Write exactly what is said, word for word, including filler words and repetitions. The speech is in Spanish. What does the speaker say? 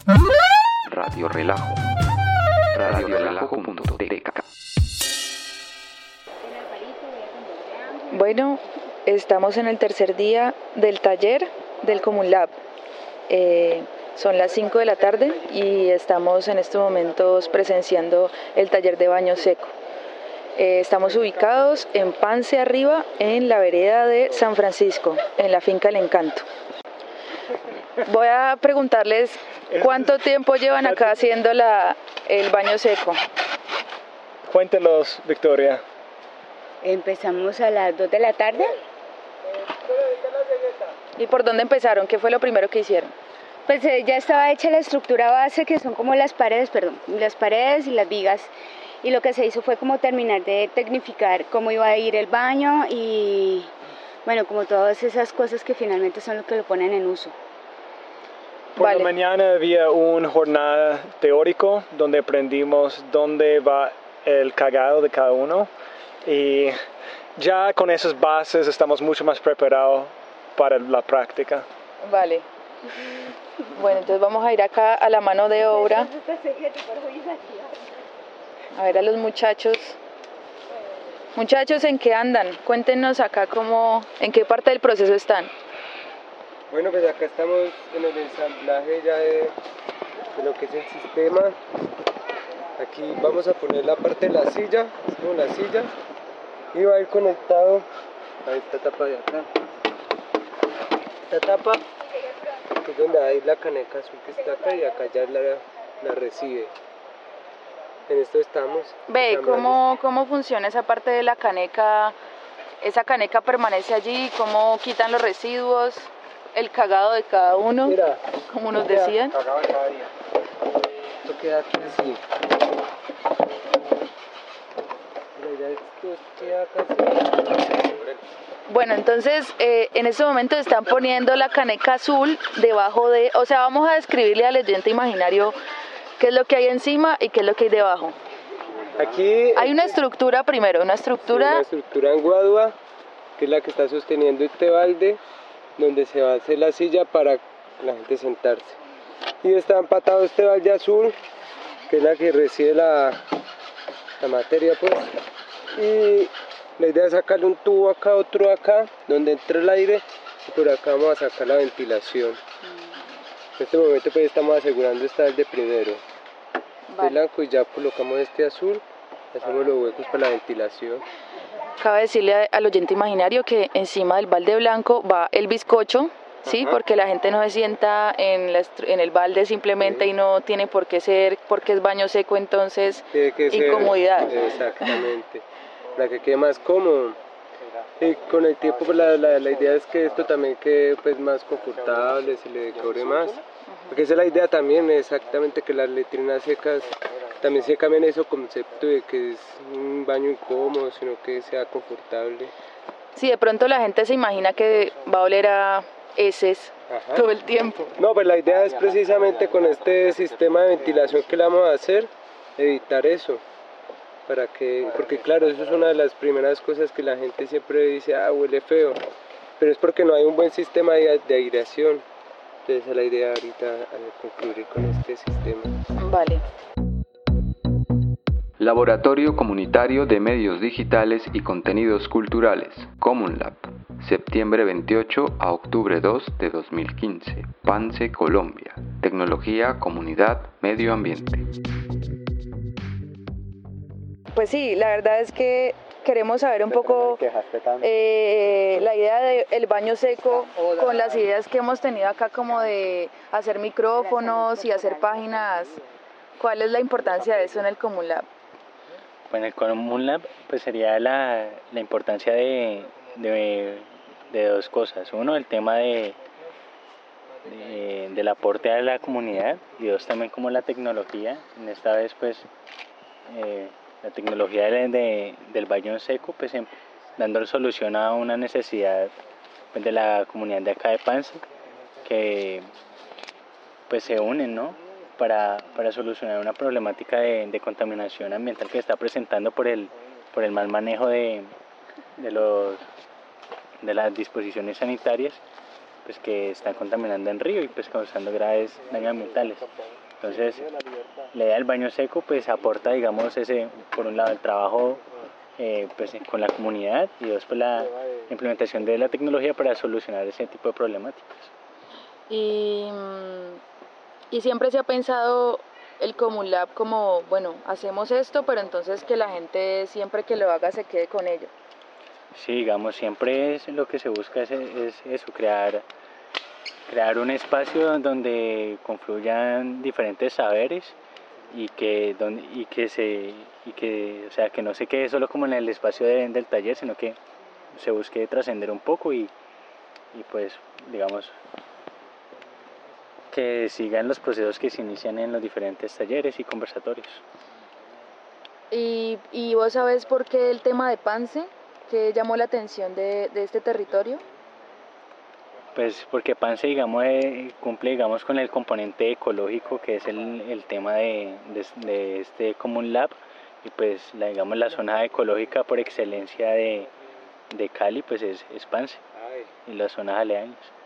Radio Relajo. radio relajo punto t k. Bueno, estamos en el tercer día del taller del Common Lab. Eh, son las cinco de la tarde y estamos en estos momentos presenciando el taller de baño seco. Eh, estamos ubicados en Pance Arriba, en la vereda de San Francisco, en la finca El Encanto. Voy a preguntarles cuánto tiempo llevan acá haciendo la, el baño seco. Cuéntenos, Victoria. Empezamos a las dos de la tarde. ¿Y por dónde empezaron? ¿Qué fue lo primero que hicieron? Pues eh, ya estaba hecha la estructura base, que son como las paredes, perdón, las paredes y las vigas. Y lo que se hizo fue como terminar de tecnificar cómo iba a ir el baño y, bueno, como todas esas cosas que finalmente son lo que lo ponen en uso. Por Vale. la mañana había una jornada teórico donde aprendimos dónde va el cagado de cada uno. Y ya con esas bases estamos mucho más preparados para la práctica. Vale. Bueno, entonces vamos a ir acá a la mano de obra. A ver a los muchachos. Muchachos, ¿en qué andan? Cuéntenos acá cómo, en qué parte del proceso están. Bueno, pues acá estamos en el ensamblaje ya de, de lo que es el sistema. Aquí vamos a poner la parte de la silla, es como la silla, y va a ir conectado a esta tapa de acá. Esta tapa, que es donde hay la caneca azul que está acá, y acá ya la, la recibe. En esto estamos. Ve, ¿cómo, ¿cómo funciona esa parte de la caneca? ¿Esa caneca permanece allí? ¿Cómo quitan los residuos? ¿El cagado de cada uno? Mira, como nos mira, decían. Cagado de cada día. Esto queda aquí así. Mira, ya esto queda casi. Bueno, entonces eh, en este momento están poniendo la caneca azul debajo de... O sea, vamos a describirle al oyente imaginario qué es lo que hay encima y qué es lo que hay debajo. Aquí hay una estructura primero, una estructura... Sí, una estructura en guadua, que es la que está sosteniendo este balde, donde se va a hacer la silla para la gente sentarse. Y está empatado este balde azul, que es la que recibe la, la materia, pues. Y la idea es sacarle un tubo acá, otro acá, donde entra el aire, y por acá vamos a sacar la ventilación. En este momento pues estamos asegurando esta balde primero. Vale. De blanco, y ya colocamos este azul, hacemos los huecos para la ventilación. Cabe decirle al oyente imaginario que encima del balde blanco va el bizcocho, ¿sí? Ajá. Porque la gente no se sienta en, la, en el balde simplemente, sí. Y no tiene por qué ser, porque es baño seco, entonces Tiene que ser, incomodidad. Exactamente, para que quede más cómodo. Y con el tiempo pues, la, la, la idea es que esto también quede pues, más confortable, se le decore más. Porque esa es la idea también, exactamente, que las letrinas secas también se cambien ese concepto de que es un baño incómodo, sino que sea confortable. Sí, de pronto la gente se imagina que va a oler a heces. Ajá. Todo el tiempo. No, pues la idea es precisamente con este sistema de ventilación que le vamos a hacer, evitar eso. Para que, porque claro, eso es una de las primeras cosas que la gente siempre dice, ah, huele feo. Pero es porque no hay un buen sistema de, de aireación. Entonces esa es la idea ahorita al concluir con este sistema. Vale. Laboratorio Comunitario de Medios Digitales y Contenidos Culturales, Common Lab, septiembre veintiocho a octubre dos de dos mil quince, Pance, Colombia. Tecnología, comunidad, medio ambiente. Pues sí, la verdad es que queremos saber un poco eh, la idea del baño seco con las ideas que hemos tenido acá como de hacer micrófonos y hacer páginas. ¿Cuál es la importancia de eso en el Common Lab? Bueno, el Common Lab pues sería la, la importancia de, de, de dos cosas. Uno, el tema de, de, del aporte a la comunidad, y dos, también como la tecnología. En esta vez pues eh, la tecnología de, de, del baño seco, pues en, dando solución a una necesidad pues, de la comunidad de acá de Pance, que pues se unen, ¿no? Para, para solucionar una problemática de, de contaminación ambiental que está presentando por el, por el mal manejo de, de, los, de las disposiciones sanitarias pues que están contaminando en río y pues causando graves daños ambientales. Entonces, la idea del baño seco pues aporta, digamos, ese, por un lado el trabajo eh, pues, con la comunidad y dos pues la implementación de la tecnología para solucionar ese tipo de problemáticas. Y, y siempre se ha pensado el Comulab como, bueno, hacemos esto, pero entonces que la gente siempre que lo haga se quede con ello. Sí, digamos, siempre es lo que se busca es, es eso, crear, crear un espacio donde confluyan diferentes saberes y que, donde, y que, se, y que, o sea, que no se quede solo como en el espacio de, del taller, sino que se busque trascender un poco y, y pues, digamos, que sigan los procesos que se inician en los diferentes talleres y conversatorios. ¿Y, y vos sabés por qué el tema de Pance, que llamó la atención de, de este territorio? Pues porque Pance, digamos, eh, cumple, digamos, con el componente ecológico que es el, el tema de, de, de este Common Lab y pues, la, digamos, la zona ecológica por excelencia de, de Cali, pues es, es Pance y las zonas aledañas.